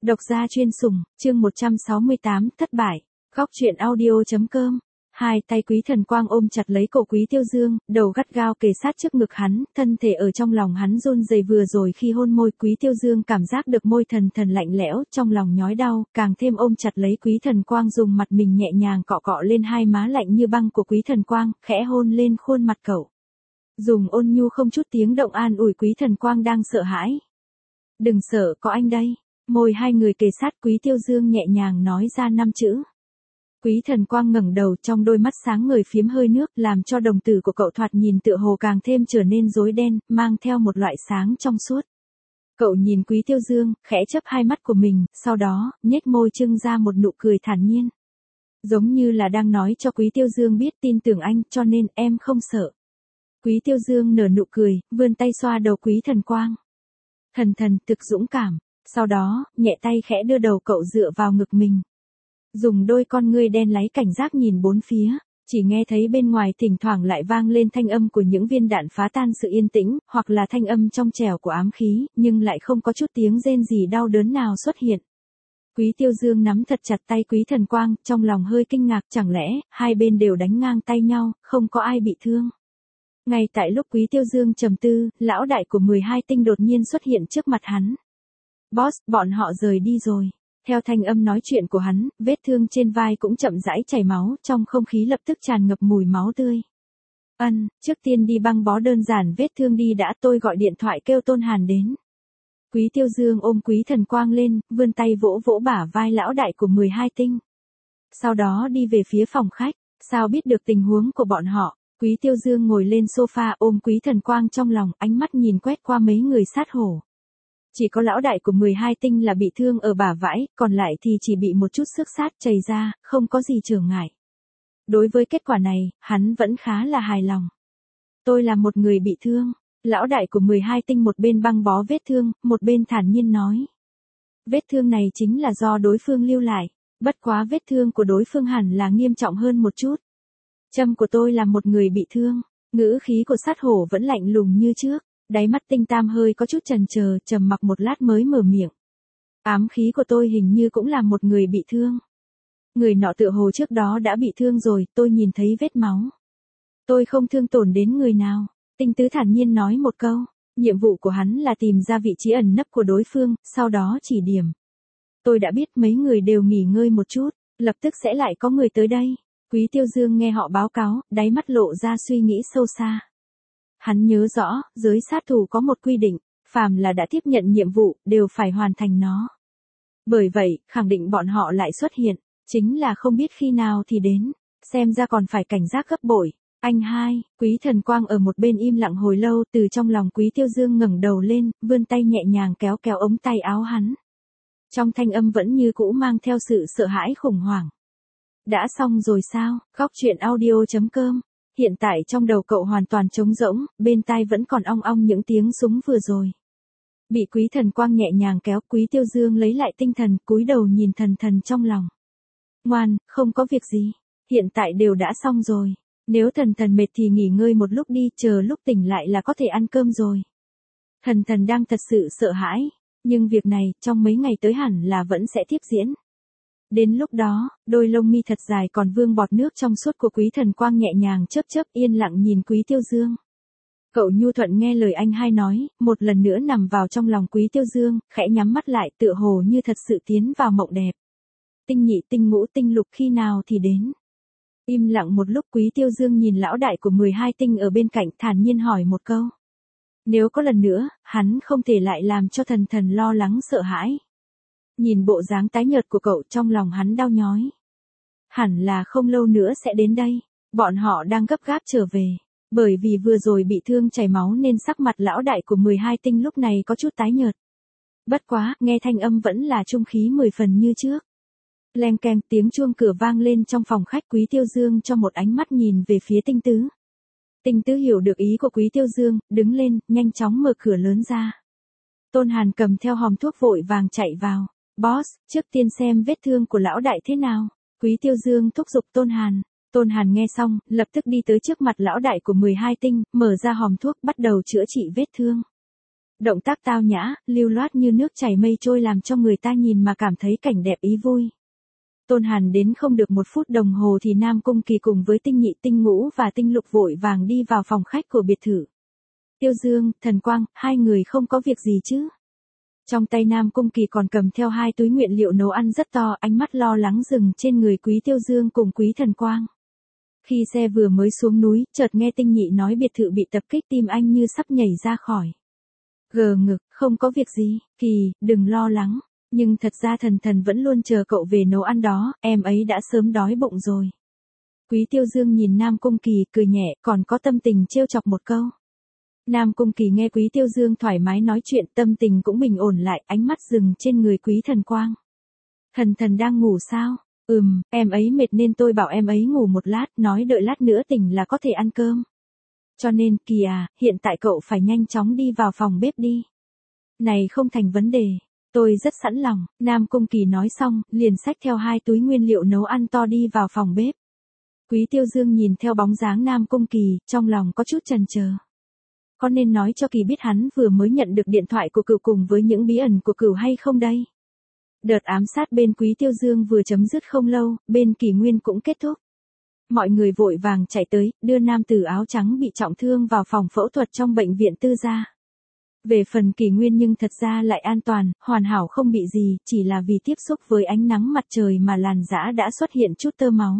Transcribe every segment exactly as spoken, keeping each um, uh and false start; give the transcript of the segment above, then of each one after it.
Độc gia chuyên sủng, chương một trăm sáu mươi tám, thất bại. Góc truyện audio.com. Hai tay Quý Thần Quang ôm chặt lấy cổ Quý Tiêu Dương, đầu gắt gao kề sát trước ngực hắn, thân thể ở trong lòng hắn run rẩy. Vừa rồi khi hôn môi, Quý Tiêu Dương cảm giác được môi thần thần lạnh lẽo, trong lòng nhói đau, càng thêm ôm chặt lấy Quý Thần Quang, dùng mặt mình nhẹ nhàng cọ cọ lên hai má lạnh như băng của Quý Thần Quang, khẽ hôn lên khuôn mặt cậu. Dùng ôn nhu không chút tiếng động an ủi Quý Thần Quang đang sợ hãi. Đừng sợ, có anh đây. Môi hai người kề sát, Quý Tiêu Dương nhẹ nhàng nói ra năm chữ. Quý Thần Quang ngẩng đầu, trong đôi mắt sáng ngời phiếm hơi nước, làm cho đồng tử của cậu thoạt nhìn tựa hồ càng thêm trở nên rối đen, mang theo một loại sáng trong suốt. Cậu nhìn Quý Tiêu Dương, khẽ chớp hai mắt của mình, sau đó, nhếch môi trưng ra một nụ cười thản nhiên. Giống như là đang nói cho Quý Tiêu Dương biết tin tưởng anh, cho nên em không sợ. Quý Tiêu Dương nở nụ cười, vươn tay xoa đầu Quý Thần Quang. Thần thần, thực dũng cảm. Sau đó, nhẹ tay khẽ đưa đầu cậu dựa vào ngực mình. Dùng đôi con ngươi đen láy cảnh giác nhìn bốn phía, chỉ nghe thấy bên ngoài thỉnh thoảng lại vang lên thanh âm của những viên đạn phá tan sự yên tĩnh, hoặc là thanh âm trong trẻo của ám khí, nhưng lại không có chút tiếng rên gì đau đớn nào xuất hiện. Quý Tiêu Dương nắm thật chặt tay Quý Thần Quang, trong lòng hơi kinh ngạc, chẳng lẽ, hai bên đều đánh ngang tay nhau, không có ai bị thương. Ngay tại lúc Quý Tiêu Dương trầm tư, lão đại của mười hai tinh đột nhiên xuất hiện trước mặt hắn. Boss, bọn họ rời đi rồi. Theo thanh âm nói chuyện của hắn, vết thương trên vai cũng chậm rãi chảy máu, trong không khí lập tức tràn ngập mùi máu tươi. Ân, trước tiên đi băng bó đơn giản vết thương đi đã, tôi gọi điện thoại kêu Tôn Hàn đến. Quý Tiêu Dương ôm Quý Thần Quang lên, vươn tay vỗ vỗ bả vai lão đại của mười hai tinh. Sau đó đi về phía phòng khách, sao biết được tình huống của bọn họ. Quý Tiêu Dương ngồi lên sofa ôm Quý Thần Quang trong lòng, ánh mắt nhìn quét qua mấy người sát hổ. Chỉ có lão đại của mười hai tinh là bị thương ở bả vai, còn lại thì chỉ bị một chút xước sát chảy ra, không có gì trở ngại. Đối với kết quả này, hắn vẫn khá là hài lòng. Tôi là một người bị thương. Lão đại của mười hai tinh một bên băng bó vết thương, một bên thản nhiên nói. Vết thương này chính là do đối phương lưu lại, bất quá vết thương của đối phương hẳn là nghiêm trọng hơn một chút. Châm của tôi là một người bị thương, ngữ khí của sát hổ vẫn lạnh lùng như trước. Đáy mắt Tinh Tam hơi có chút chần chờ, trầm mặc một lát mới mở miệng. Ám khí của tôi hình như cũng là một người bị thương. Người nọ tựa hồ trước đó đã bị thương rồi, tôi nhìn thấy vết máu. Tôi không thương tổn đến người nào. Tinh Tứ thản nhiên nói một câu. Nhiệm vụ của hắn là tìm ra vị trí ẩn nấp của đối phương, sau đó chỉ điểm. Tôi đã biết mấy người đều nghỉ ngơi một chút, lập tức sẽ lại có người tới đây. Quý Tiêu Dương nghe họ báo cáo, đáy mắt lộ ra suy nghĩ sâu xa. Hắn nhớ rõ, giới sát thủ có một quy định, phàm là đã tiếp nhận nhiệm vụ, đều phải hoàn thành nó. Bởi vậy, khẳng định bọn họ lại xuất hiện, chính là không biết khi nào thì đến, xem ra còn phải cảnh giác gấp bội. Anh hai, Quý Thần Quang ở một bên im lặng hồi lâu, từ trong lòng Quý Tiêu Dương ngẩng đầu lên, vươn tay nhẹ nhàng kéo kéo ống tay áo hắn. Trong thanh âm vẫn như cũ mang theo sự sợ hãi khủng hoảng. Đã xong rồi sao? Góc truyện audio.com. Hiện tại trong đầu cậu hoàn toàn trống rỗng, bên tai vẫn còn ong ong những tiếng súng vừa rồi. Bị Quý Thần Quang nhẹ nhàng kéo, Quý Tiêu Dương lấy lại tinh thần, cúi đầu nhìn thần thần trong lòng. Ngoan, không có việc gì. Hiện tại đều đã xong rồi. Nếu thần thần mệt thì nghỉ ngơi một lúc đi, chờ lúc tỉnh lại là có thể ăn cơm rồi. Thần thần đang thật sự sợ hãi, nhưng việc này, trong mấy ngày tới hẳn là vẫn sẽ tiếp diễn. Đến lúc đó, đôi lông mi thật dài còn vương bọt nước trong suốt của Quý Thần Quang nhẹ nhàng chớp chớp yên lặng nhìn Quý Tiêu Dương. Cậu nhu thuận nghe lời anh hai nói, một lần nữa nằm vào trong lòng Quý Tiêu Dương, khẽ nhắm mắt lại tựa hồ như thật sự tiến vào mộng đẹp. Tinh nhị tinh ngũ tinh lục khi nào thì đến. Im lặng một lúc Quý Tiêu Dương nhìn lão đại của mười hai tinh ở bên cạnh thản nhiên hỏi một câu. Nếu có lần nữa, hắn không thể lại làm cho thần thần lo lắng sợ hãi. Nhìn bộ dáng tái nhợt của cậu trong lòng hắn đau nhói. Hẳn là không lâu nữa sẽ đến đây, bọn họ đang gấp gáp trở về. Bởi vì vừa rồi bị thương chảy máu nên sắc mặt lão đại của mười hai tinh lúc này có chút tái nhợt. Bất quá, nghe thanh âm vẫn là trung khí mười phần như trước. Leng keng tiếng chuông cửa vang lên trong phòng khách. Quý Tiêu Dương cho một ánh mắt nhìn về phía Tinh Tứ. Tinh Tứ hiểu được ý của Quý Tiêu Dương, đứng lên, nhanh chóng mở cửa lớn ra. Tôn Hàn cầm theo hòm thuốc vội vàng chạy vào. Boss, trước tiên xem vết thương của lão đại thế nào. Quý Tiêu Dương thúc giục Tôn Hàn. Tôn Hàn nghe xong, lập tức đi tới trước mặt lão đại của mười hai tinh, mở ra hòm thuốc, bắt đầu chữa trị vết thương. Động tác tao nhã, lưu loát như nước chảy mây trôi làm cho người ta nhìn mà cảm thấy cảnh đẹp ý vui. Tôn Hàn đến không được một phút đồng hồ thì Nam Cung Kỳ cùng với Tinh Nhị, Tinh Ngũ và Tinh Lục vội vàng đi vào phòng khách của biệt thự. Tiêu Dương, Thần Quang, hai người không có việc gì chứ? Trong tay Nam Cung Kỳ còn cầm theo hai túi nguyên liệu nấu ăn rất to, ánh mắt lo lắng dừng trên người Quý Tiêu Dương cùng Quý Thần Quang. Khi xe vừa mới xuống núi, chợt nghe Tinh Nhị nói biệt thự bị tập kích, tim anh như sắp nhảy ra khỏi. Gờ ngực, không có việc gì, Kỳ, đừng lo lắng. Nhưng thật ra Thần Thần vẫn luôn chờ cậu về nấu ăn đó, em ấy đã sớm đói bụng rồi. Quý Tiêu Dương nhìn Nam Cung Kỳ cười nhẹ, còn có tâm tình trêu chọc một câu. Nam Cung Kỳ nghe Quý Tiêu Dương thoải mái nói chuyện, tâm tình cũng bình ổn lại, ánh mắt dừng trên người Quý Thần Quang. Thần Thần đang ngủ sao? Ừm, em ấy mệt nên tôi bảo em ấy ngủ một lát, nói đợi lát nữa tỉnh là có thể ăn cơm. Cho nên, Kỳ à, hiện tại cậu phải nhanh chóng đi vào phòng bếp đi. Này không thành vấn đề, tôi rất sẵn lòng. Nam Cung Kỳ nói xong, liền xách theo hai túi nguyên liệu nấu ăn to đi vào phòng bếp. Quý Tiêu Dương nhìn theo bóng dáng Nam Cung Kỳ, trong lòng có chút chần chờ. Có nên nói cho Kỳ biết hắn vừa mới nhận được điện thoại của cựu cùng với những bí ẩn của cựu hay không đây? Đợt ám sát bên Quý Tiêu Dương vừa chấm dứt không lâu, bên Kỳ Nguyên cũng kết thúc. Mọi người vội vàng chạy tới, đưa nam tử áo trắng bị trọng thương vào phòng phẫu thuật trong bệnh viện tư gia. Về phần Kỳ Nguyên nhưng thật ra lại an toàn, hoàn hảo không bị gì, chỉ là vì tiếp xúc với ánh nắng mặt trời mà làn da đã xuất hiện chút tơ máu.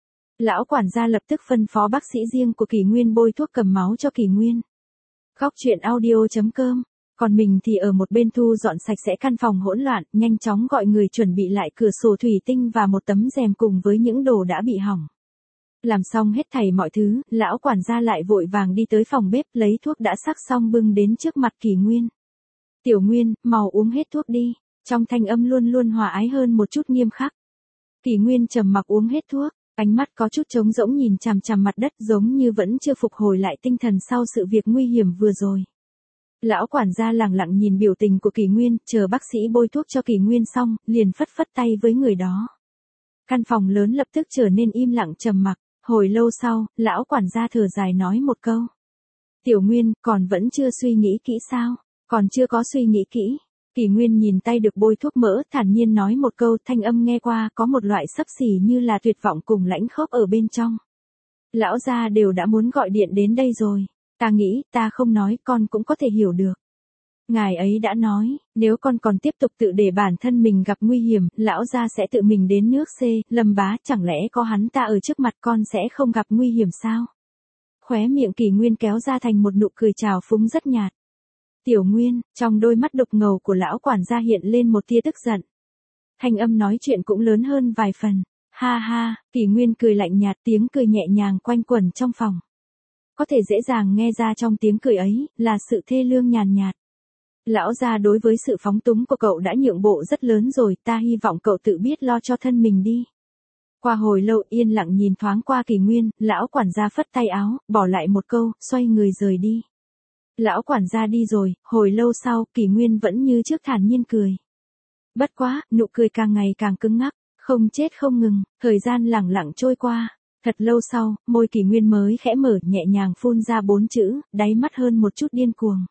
Lão quản gia lập tức phân phó bác sĩ riêng của Kỳ Nguyên bôi thuốc cầm máu cho Kỳ Nguyên. Góc truyện audio chấm com. Còn mình thì ở một bên thu dọn sạch sẽ căn phòng hỗn loạn, nhanh chóng gọi người chuẩn bị lại cửa sổ thủy tinh và một tấm rèm cùng với những đồ đã bị hỏng. Làm xong hết thảy mọi thứ, lão quản gia lại vội vàng đi tới phòng bếp lấy thuốc đã sắc xong bưng đến trước mặt Kỳ Nguyên. Tiểu Nguyên, mau uống hết thuốc đi. Trong thanh âm luôn luôn hòa ái hơn một chút nghiêm khắc. Kỳ Nguyên trầm mặc uống hết thuốc. Ánh mắt có chút trống rỗng nhìn chằm chằm mặt đất giống như vẫn chưa phục hồi lại tinh thần sau sự việc nguy hiểm vừa rồi. Lão quản gia lẳng lặng nhìn biểu tình của Kỳ Nguyên, chờ bác sĩ bôi thuốc cho Kỳ Nguyên xong, liền phất phất tay với người đó. Căn phòng lớn lập tức trở nên im lặng trầm mặc, hồi lâu sau, lão quản gia thở dài nói một câu. Tiểu Nguyên, còn vẫn chưa suy nghĩ kỹ sao? Còn chưa có suy nghĩ kỹ. Kỳ Nguyên nhìn tay được bôi thuốc mỡ, thản nhiên nói một câu, thanh âm nghe qua có một loại xấp xỉ như là tuyệt vọng cùng lãnh khốc ở bên trong. Lão gia đều đã muốn gọi điện đến đây rồi, ta nghĩ, ta không nói, con cũng có thể hiểu được. Ngài ấy đã nói, nếu con còn tiếp tục tự để bản thân mình gặp nguy hiểm, lão gia sẽ tự mình đến nước C, Lâm Bá, chẳng lẽ có hắn ta ở trước mặt con sẽ không gặp nguy hiểm sao? Khóe miệng Kỳ Nguyên kéo ra thành một nụ cười trào phúng rất nhạt. Tiểu Nguyên, trong đôi mắt đục ngầu của lão quản gia hiện lên một tia tức giận. Thanh âm nói chuyện cũng lớn hơn vài phần. Ha ha, Kỳ Nguyên cười lạnh nhạt, tiếng cười nhẹ nhàng quanh quẩn trong phòng. Có thể dễ dàng nghe ra trong tiếng cười ấy, là sự thê lương nhàn nhạt. Lão gia đối với sự phóng túng của cậu đã nhượng bộ rất lớn rồi, ta hy vọng cậu tự biết lo cho thân mình đi. Qua hồi lâu yên lặng nhìn thoáng qua Kỳ Nguyên, lão quản gia phất tay áo, bỏ lại một câu, xoay người rời đi. Lão quản gia đi rồi, hồi lâu sau, Kỳ Nguyên vẫn như trước thản nhiên cười. Bất quá, nụ cười càng ngày càng cứng ngắc, không chết không ngừng, thời gian lẳng lặng trôi qua. Thật lâu sau, môi Kỳ Nguyên mới khẽ mở, nhẹ nhàng phun ra bốn chữ, đáy mắt hơn một chút điên cuồng.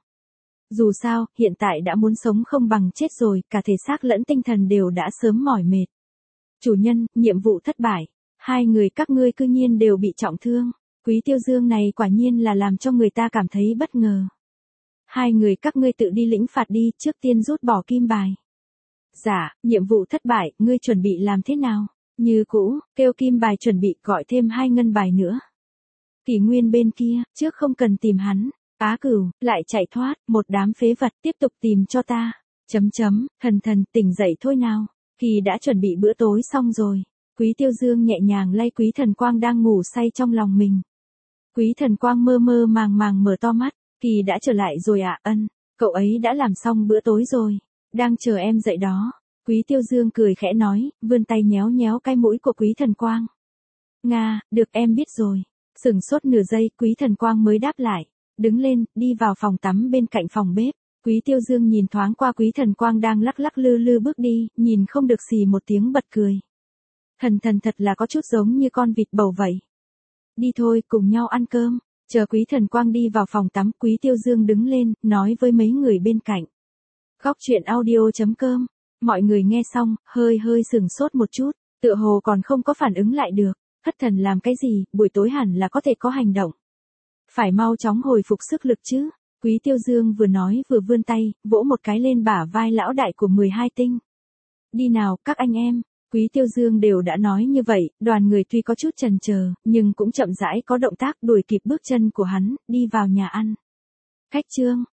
Dù sao, hiện tại đã muốn sống không bằng chết rồi, cả thể xác lẫn tinh thần đều đã sớm mỏi mệt. Chủ nhân, nhiệm vụ thất bại. Hai người các ngươi cư nhiên đều bị trọng thương. Quý Tiêu Dương này quả nhiên là làm cho người ta cảm thấy bất ngờ. Hai người các ngươi tự đi lĩnh phạt đi, trước tiên rút bỏ kim bài. Dạ, nhiệm vụ thất bại, ngươi chuẩn bị làm thế nào? Như cũ, kêu kim bài chuẩn bị gọi thêm hai ngân bài nữa. Kỳ Nguyên bên kia, trước không cần tìm hắn. Á Cửu, lại chạy thoát, một đám phế vật tiếp tục tìm cho ta. Chấm chấm, thần thần tỉnh dậy thôi nào. Kỳ đã chuẩn bị bữa tối xong rồi. Quý Tiêu Dương nhẹ nhàng lay Quý Thần Quang đang ngủ say trong lòng mình. Quý Thần Quang mơ mơ màng màng mở to mắt. Kỳ đã trở lại rồi ạ, à? Ân, cậu ấy đã làm xong bữa tối rồi. Đang chờ em dậy đó. Quý Tiêu Dương cười khẽ nói, vươn tay nhéo nhéo cái mũi của Quý Thần Quang. Nga, được em biết rồi. Sửng sốt nửa giây, Quý Thần Quang mới đáp lại. Đứng lên, đi vào phòng tắm bên cạnh phòng bếp. Quý Tiêu Dương nhìn thoáng qua Quý Thần Quang đang lắc lắc lư lư bước đi, nhìn không được xì một tiếng bật cười. Thần thần thật là có chút giống như con vịt bầu vậy. Đi thôi, cùng nhau ăn cơm. Chờ Quý Thần Quang đi vào phòng tắm, Quý Tiêu Dương đứng lên, nói với mấy người bên cạnh. Góc chuyện audio chấm com. Mọi người nghe xong, hơi hơi sừng sốt một chút, tựa hồ còn không có phản ứng lại được. Thất thần làm cái gì, buổi tối hẳn là có thể có hành động. Phải mau chóng hồi phục sức lực chứ. Quý Tiêu Dương vừa nói vừa vươn tay, vỗ một cái lên bả vai lão đại của mười hai tinh. Đi nào, các anh em. Quý Tiêu Dương đều đã nói như vậy, đoàn người tuy có chút chần chờ, nhưng cũng chậm rãi có động tác đuổi kịp bước chân của hắn, đi vào nhà ăn. Khách trương,